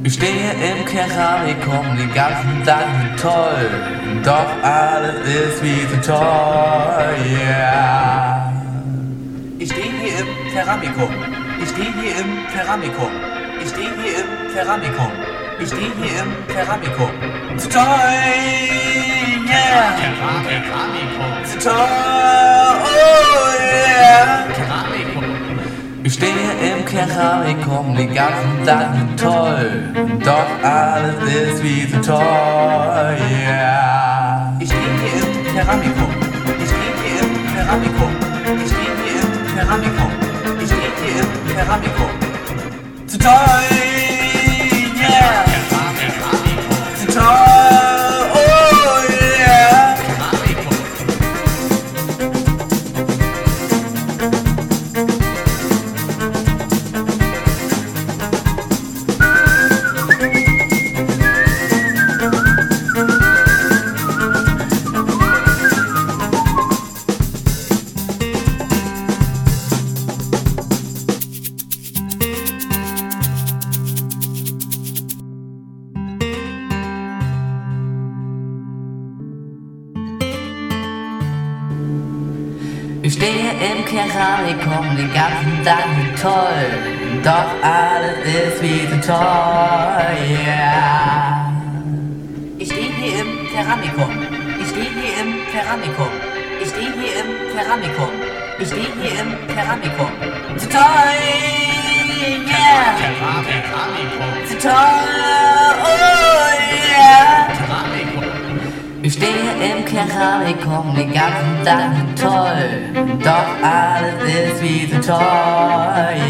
Ich stehe im Keramikum, den ganzen Tag toll, doch alles ist wie so toll, yeah. Ich stehe hier im Keramikum, ich stehe hier im Keramikum, ich stehe hier im Keramikum, ich stehe hier im Keramikum. So toll, yeah. Keramikum. So toll, oh yeah. Keramikum. Ich stehe im Keramikum, den ganzen Tag toll, doch alles ist wie so toll, yeah. Ich stehe hier im Keramikum, ich stehe hier im Keramikum, ich stehe hier im Keramikum, ich stehe hier im Keramikum. So toll, yeah. Keramikum. So toll, oh yeah. Keramikum. Ich stehe im Keramikum, den ganzen Tag toll, doch alles ist wie so toll, yeah. Ich stehe hier im Keramikum, ich stehe hier im Keramikum, ich stehe hier im Keramikum, ich stehe hier im Keramikum. So toll, yeah. Keramikum. So toll, oh yeah. Keramikum. Ich stehe im Keramikum, den ganzen Tag toll, doch alles ist wie so toll,